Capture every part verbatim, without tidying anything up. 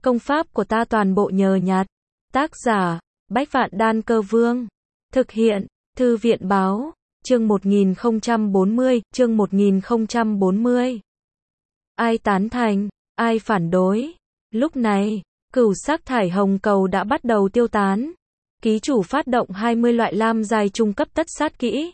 Công pháp của ta toàn bộ nhờ nhặt. Tác giả, Bách Vạn Đan Cơ Vương. Thực hiện, Thư viện Báo, chương một nghìn không trăm bốn mươi, chương một nghìn không trăm bốn mươi. Ai tán thành, ai phản đối? Lúc này, cửu sắc thải hồng cầu đã bắt đầu tiêu tán. Ký chủ phát động hai mươi loại lam giai trung cấp tất sát kỹ.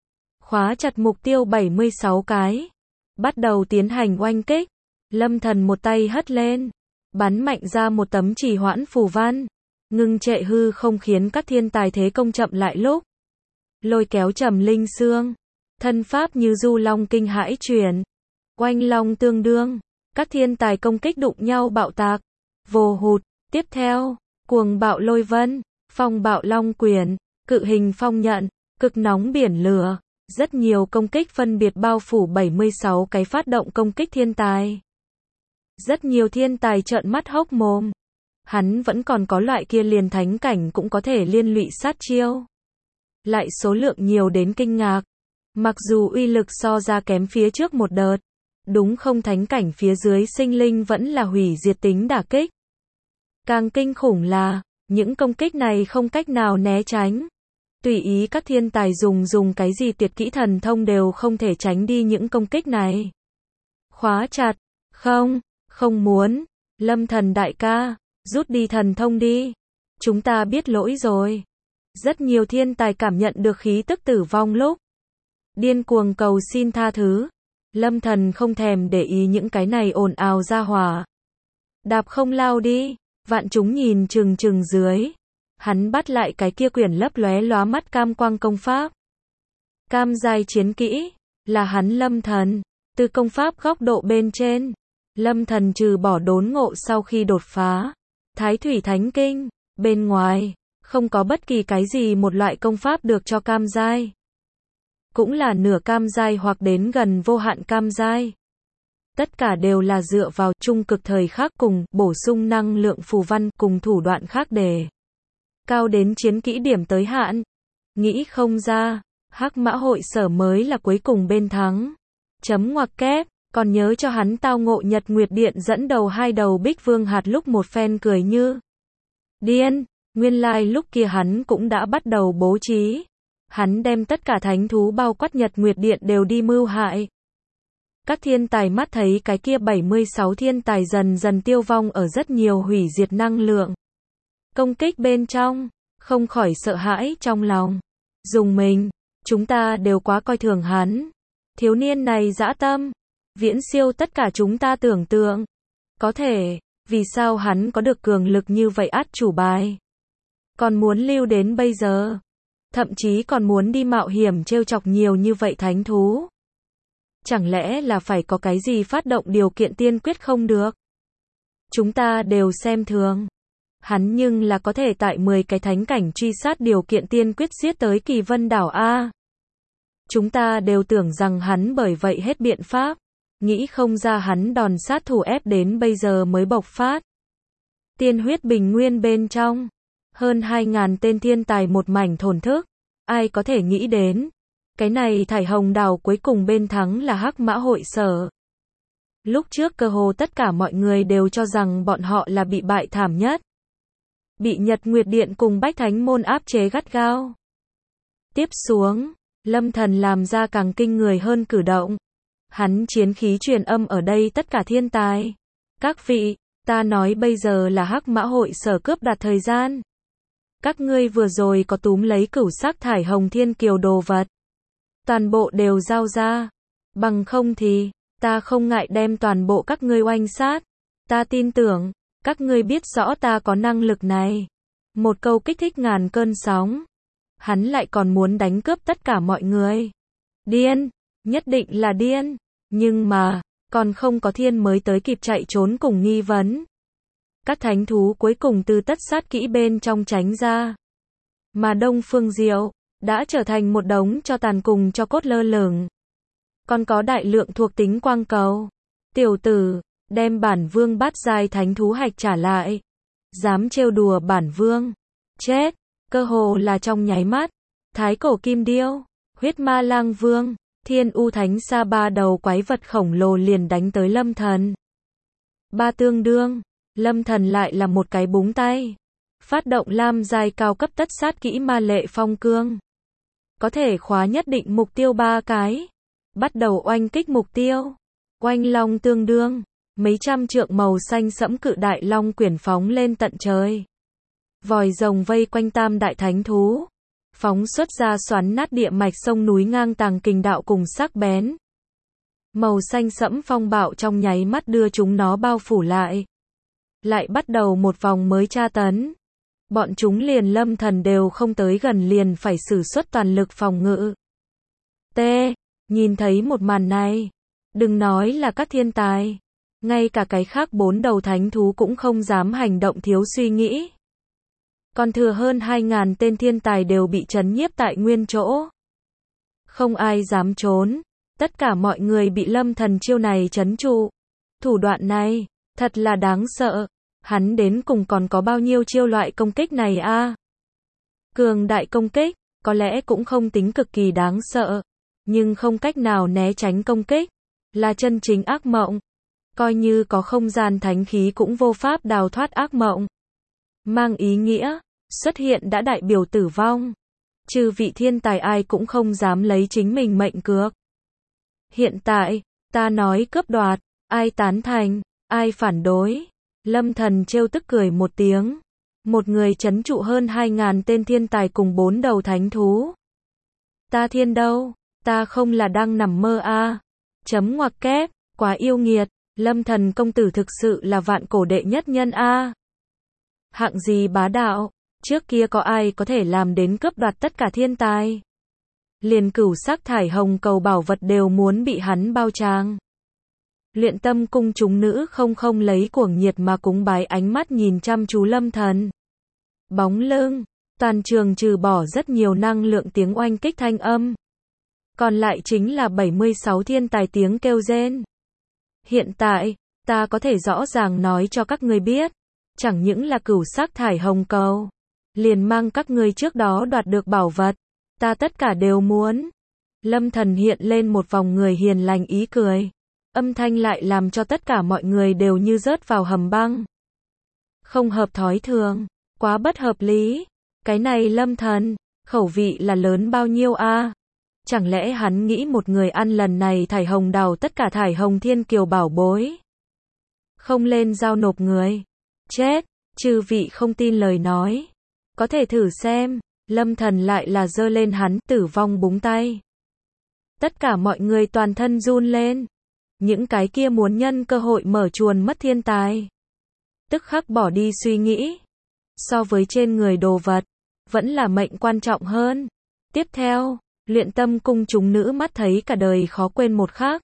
Khóa chặt mục tiêu bảy mươi sáu cái. Bắt đầu tiến hành oanh kích. Lâm Thần một tay hất lên, bắn mạnh ra một tấm trì hoãn phù văn, ngưng trệ hư không khiến các thiên tài thế công chậm lại lúc. Lôi kéo trầm linh xương, thân pháp như du long kinh hãi chuyển, oanh long tương đương, các thiên tài công kích đụng nhau bạo tạc, vồ hụt. Tiếp theo, cuồng bạo lôi vân, phong bạo long quyền, cự hình phong nhận, cực nóng biển lửa, rất nhiều công kích phân biệt bao phủ bảy mươi sáu cái phát động công kích thiên tài. Rất nhiều thiên tài trợn mắt hốc mồm. Hắn vẫn còn có loại kia liền thánh cảnh cũng có thể liên lụy sát chiêu. Lại số lượng nhiều đến kinh ngạc. Mặc dù uy lực so ra kém phía trước một đợt, đúng không, thánh cảnh phía dưới sinh linh vẫn là hủy diệt tính đả kích. Càng kinh khủng là, những công kích này không cách nào né tránh. Tùy ý các thiên tài dùng dùng cái gì tuyệt kỹ thần thông đều không thể tránh đi những công kích này. Khóa chặt, không, không muốn, Lâm Thần đại ca, rút đi thần thông đi. Chúng ta biết lỗi rồi. Rất nhiều thiên tài cảm nhận được khí tức tử vong lúc điên cuồng cầu xin tha thứ. Lâm Thần không thèm để ý những cái này ồn ào ra hỏa. Đạp không lao đi, vạn chúng nhìn chừng chừng dưới. Hắn bắt lại cái kia quyển lấp lóe lóa mắt cam quang công pháp. Cam giai chiến kỹ, là hắn Lâm Thần. Từ công pháp góc độ bên trên, Lâm Thần trừ bỏ đốn ngộ sau khi đột phá Thái Thủy Thánh Kinh, bên ngoài, không có bất kỳ cái gì một loại công pháp được cho cam giai. Cũng là nửa cam giai hoặc đến gần vô hạn cam giai. Tất cả đều là dựa vào trung cực thời khắc cùng bổ sung năng lượng phù văn cùng thủ đoạn khác để cao đến chiến kỹ điểm tới hạn. Nghĩ không ra, Hắc Mã Hội Sở mới là cuối cùng bên thắng. Chấm ngoặc kép, còn nhớ cho hắn tao ngộ Nhật Nguyệt Điện dẫn đầu hai đầu Bích Vương hạt lúc một phen cười như điên. Nguyên lai like lúc kia hắn cũng đã bắt đầu bố trí. Hắn đem tất cả thánh thú bao quát Nhật Nguyệt Điện đều đi mưu hại. Các thiên tài mắt thấy cái kia bảy mươi sáu thiên tài dần dần tiêu vong ở rất nhiều hủy diệt năng lượng công kích bên trong, không khỏi sợ hãi trong lòng. Dùng mình, chúng ta đều quá coi thường hắn. Thiếu niên này dã tâm, viễn siêu tất cả chúng ta tưởng tượng. Có thể, vì sao hắn có được cường lực như vậy át chủ bài? Còn muốn lưu đến bây giờ. Thậm chí còn muốn đi mạo hiểm trêu chọc nhiều như vậy thánh thú. Chẳng lẽ là phải có cái gì phát động điều kiện tiên quyết không được? Chúng ta đều xem thường. Hắn nhưng là có thể tại mười cái thánh cảnh truy sát điều kiện tiên quyết giết tới Kỳ Vân đảo A. Chúng ta đều tưởng rằng hắn bởi vậy hết biện pháp. Nghĩ không ra hắn đòn sát thủ ép đến bây giờ mới bộc phát. Tiên huyết bình nguyên bên trong. Hơn hai ngàn tên thiên tài một mảnh thổn thức. Ai có thể nghĩ đến. Cái này thải hồng đảo cuối cùng bên thắng là Hắc Mã Hội Sở. Lúc trước cơ hồ tất cả mọi người đều cho rằng bọn họ là bị bại thảm nhất. Bị Nhật Nguyệt Điện cùng Bách Thánh Môn áp chế gắt gao. Tiếp xuống, Lâm Thần làm ra càng kinh người hơn cử động. Hắn chiến khí truyền âm ở đây tất cả thiên tài. Các vị, ta nói bây giờ là Hắc Mã Hội Sở cướp đoạt thời gian. Các ngươi vừa rồi có túm lấy cửu sắc thải hồng thiên kiều đồ vật. Toàn bộ đều giao ra. Bằng không thì, ta không ngại đem toàn bộ các ngươi oanh sát. Ta tin tưởng, các ngươi biết rõ ta có năng lực này. Một câu kích thích ngàn cơn sóng. Hắn lại còn muốn đánh cướp tất cả mọi người. Điên, nhất định là điên. Nhưng mà, còn không có thiên mới tới kịp chạy trốn cùng nghi vấn. Các thánh thú cuối cùng từ tất sát kỹ bên trong tránh ra. Mà Đông Phương Diệu đã trở thành một đống cho tàn cùng cho cốt lơ lửng. Còn có đại lượng thuộc tính quang cầu. Tiểu tử, đem bản vương bát giai thánh thú hạch trả lại. Dám trêu đùa bản vương. Chết, cơ hồ là trong nháy mắt. Thái cổ kim điêu, huyết ma lang vương, thiên u thánh sa ba đầu quái vật khổng lồ liền đánh tới Lâm Thần. Ba tương đương, Lâm Thần lại là một cái búng tay. Phát động lam giai cao cấp tất sát kỹ ma lệ phong cương. Có thể khóa nhất định mục tiêu ba cái. Bắt đầu oanh kích mục tiêu. Oanh long tương đương. Mấy trăm trượng màu xanh sẫm cự đại long quyển phóng lên tận trời. Vòi rồng vây quanh tam đại thánh thú. Phóng xuất ra xoắn nát địa mạch sông núi ngang tàng kình đạo cùng sắc bén. Màu xanh sẫm phong bạo trong nháy mắt đưa chúng nó bao phủ lại. Lại bắt đầu một vòng mới tra tấn. Bọn chúng liền Lâm Thần đều không tới gần liền phải sử xuất toàn lực phòng ngự. T. Nhìn thấy một màn này. Đừng nói là các thiên tài. Ngay cả cái khác bốn đầu thánh thú cũng không dám hành động thiếu suy nghĩ. Còn thừa hơn hai ngàn tên thiên tài đều bị trấn nhiếp tại nguyên chỗ. Không ai dám trốn. Tất cả mọi người bị Lâm Thần chiêu này trấn trụ. Thủ đoạn này, thật là đáng sợ. Hắn đến cùng còn có bao nhiêu chiêu loại công kích này a? À? Cường đại công kích, có lẽ cũng không tính cực kỳ đáng sợ. Nhưng không cách nào né tránh công kích. Là chân chính ác mộng. Coi như có không gian thánh khí cũng vô pháp đào thoát ác mộng. Mang ý nghĩa, xuất hiện đã đại biểu tử vong. Trừ vị thiên tài ai cũng không dám lấy chính mình mệnh cược. Hiện tại, ta nói cướp đoạt, ai tán thành, ai phản đối. Lâm Thần trêu tức cười một tiếng. Một người trấn trụ hơn hai ngàn tên thiên tài cùng bốn đầu thánh thú. Ta thiên đâu, ta không là đang nằm mơ a? À? Chấm ngoặc kép, quá yêu nghiệt, Lâm Thần công tử thực sự là vạn cổ đệ nhất nhân a. À? Hạng gì bá đạo, trước kia có ai có thể làm đến cướp đoạt tất cả thiên tài. Liền cửu sắc thải hồng cầu bảo vật đều muốn bị hắn bao trang. Luyện tâm cung chúng nữ không không lấy cuồng nhiệt mà cúng bái ánh mắt nhìn chăm chú Lâm Thần. Bóng lưng, toàn trường trừ bỏ rất nhiều năng lượng tiếng oanh kích thanh âm. Còn lại chính là bảy mươi sáu thiên tài tiếng kêu rên. Hiện tại, ta có thể rõ ràng nói cho các ngươi biết. Chẳng những là cửu sắc thải hồng cầu. Liền mang các ngươi trước đó đoạt được bảo vật. Ta tất cả đều muốn. Lâm Thần hiện lên một vòng người hiền lành ý cười. Âm thanh lại làm cho tất cả mọi người đều như rớt vào hầm băng. Không hợp thói thường. Quá bất hợp lý. Cái này Lâm Thần, khẩu vị là lớn bao nhiêu a? À? Chẳng lẽ hắn nghĩ một người ăn lần này thải hồng đào tất cả thải hồng thiên kiều bảo bối? Không lên giao nộp người. Chết, chư vị không tin lời nói. Có thể thử xem. Lâm Thần lại là giơ lên hắn tử vong búng tay. Tất cả mọi người toàn thân run lên. Những cái kia muốn nhân cơ hội mở chuồn mất thiên tài. Tức khắc bỏ đi suy nghĩ. So với trên người đồ vật, vẫn là mệnh quan trọng hơn. Tiếp theo, luyện tâm cung chúng nữ mắt thấy cả đời khó quên một khác.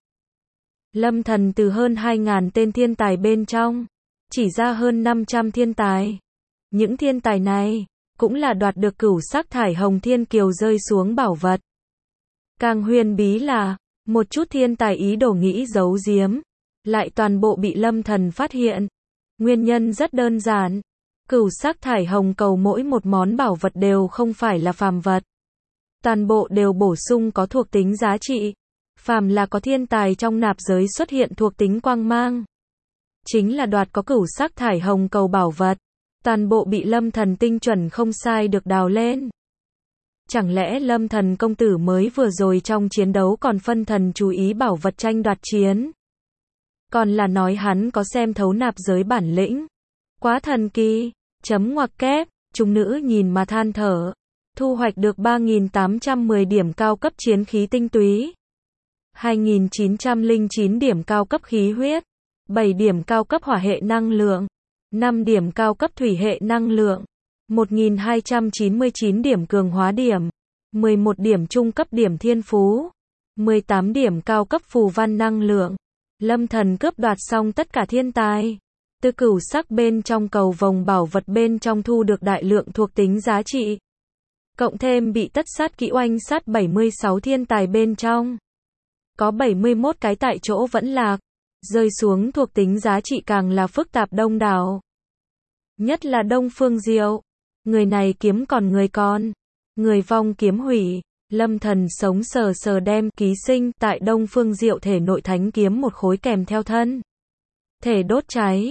Lâm Thần từ hơn hai ngàn tên thiên tài bên trong, chỉ ra hơn năm trăm thiên tài. Những thiên tài này, cũng là đoạt được cửu sắc thải hồng thiên kiều rơi xuống bảo vật. Càng huyền bí là, một chút thiên tài ý đồ nghĩ giấu giếm, lại toàn bộ bị Lâm Thần phát hiện. Nguyên nhân rất đơn giản. Cửu sắc thải hồng cầu mỗi một món bảo vật đều không phải là phàm vật. Toàn bộ đều bổ sung có thuộc tính giá trị. Phàm là có thiên tài trong nạp giới xuất hiện thuộc tính quang mang. Chính là đoạt có cửu sắc thải hồng cầu bảo vật. Toàn bộ bị Lâm Thần tinh chuẩn không sai được đào lên. Chẳng lẽ Lâm Thần công tử mới vừa rồi trong chiến đấu còn phân thần chú ý bảo vật tranh đoạt chiến? Còn là nói hắn có xem thấu nạp giới bản lĩnh? Quá thần kỳ, chấm ngoặc kép, chúng nữ nhìn mà than thở. Thu hoạch được ba nghìn tám trăm mười điểm cao cấp chiến khí tinh túy. hai nghìn chín trăm lẻ chín điểm cao cấp khí huyết. bảy điểm cao cấp hỏa hệ năng lượng. năm điểm cao cấp thủy hệ năng lượng. một nghìn hai trăm chín mươi chín điểm cường hóa điểm. mười một điểm trung cấp điểm thiên phú. mười tám điểm cao cấp phù văn năng lượng. Lâm Thần cướp đoạt xong tất cả thiên tài. Từ cửu sắc bên trong cầu vòng bảo vật bên trong thu được đại lượng thuộc tính giá trị. Cộng thêm bị tất sát kỹ oanh sát bảy mươi sáu thiên tài bên trong. Có bảy mươi mốt cái tại chỗ vẫn lạc. Rơi xuống thuộc tính giá trị càng là phức tạp đông đảo. Nhất là Đông Phương Diệu. Người này kiếm còn người con. Người vong kiếm hủy. Lâm Thần sống sờ sờ đem ký sinh tại Đông Phương Diệu thể nội thánh kiếm một khối kèm theo thân. Thể đốt cháy.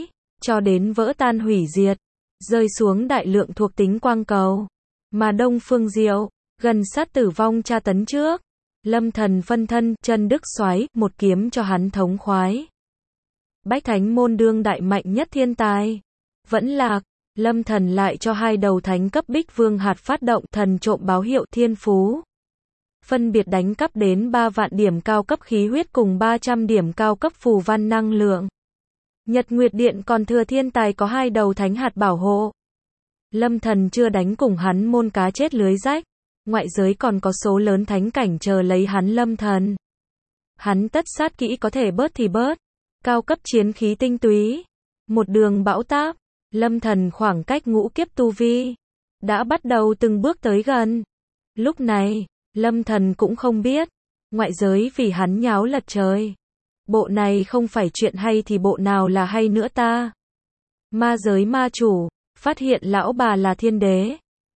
cho đến vỡ tan hủy diệt, rơi xuống đại lượng thuộc tính quang cầu. Mà Đông Phương Diệu, gần sát tử vong tra tấn trước, Lâm Thần phân thân, chân đức xoáy, một kiếm cho hắn thống khoái. Bách Thánh môn đương đại mạnh nhất thiên tài. Vẫn lạc, Lâm Thần lại cho hai đầu thánh cấp Bích Vương hạt phát động thần trộm báo hiệu thiên phú. Phân biệt đánh cắp đến ba vạn điểm cao cấp khí huyết cùng ba trăm điểm cao cấp phù văn năng lượng. Nhật Nguyệt Điện còn thừa thiên tài có hai đầu thánh hạt bảo hộ. Lâm Thần chưa đánh cùng hắn môn cá chết lưới rách. Ngoại giới còn có số lớn thánh cảnh chờ lấy hắn Lâm Thần. Hắn tất sát kỹ có thể bớt thì bớt. Cao cấp chiến khí tinh túy. Một đường bão táp. Lâm Thần khoảng cách ngũ kiếp tu vi đã bắt đầu từng bước tới gần. Lúc này, Lâm Thần cũng không biết, ngoại giới vì hắn nháo lật trời. Bộ này không phải chuyện hay thì bộ nào là hay nữa ta? Ma giới ma chủ, phát hiện lão bà là thiên đế.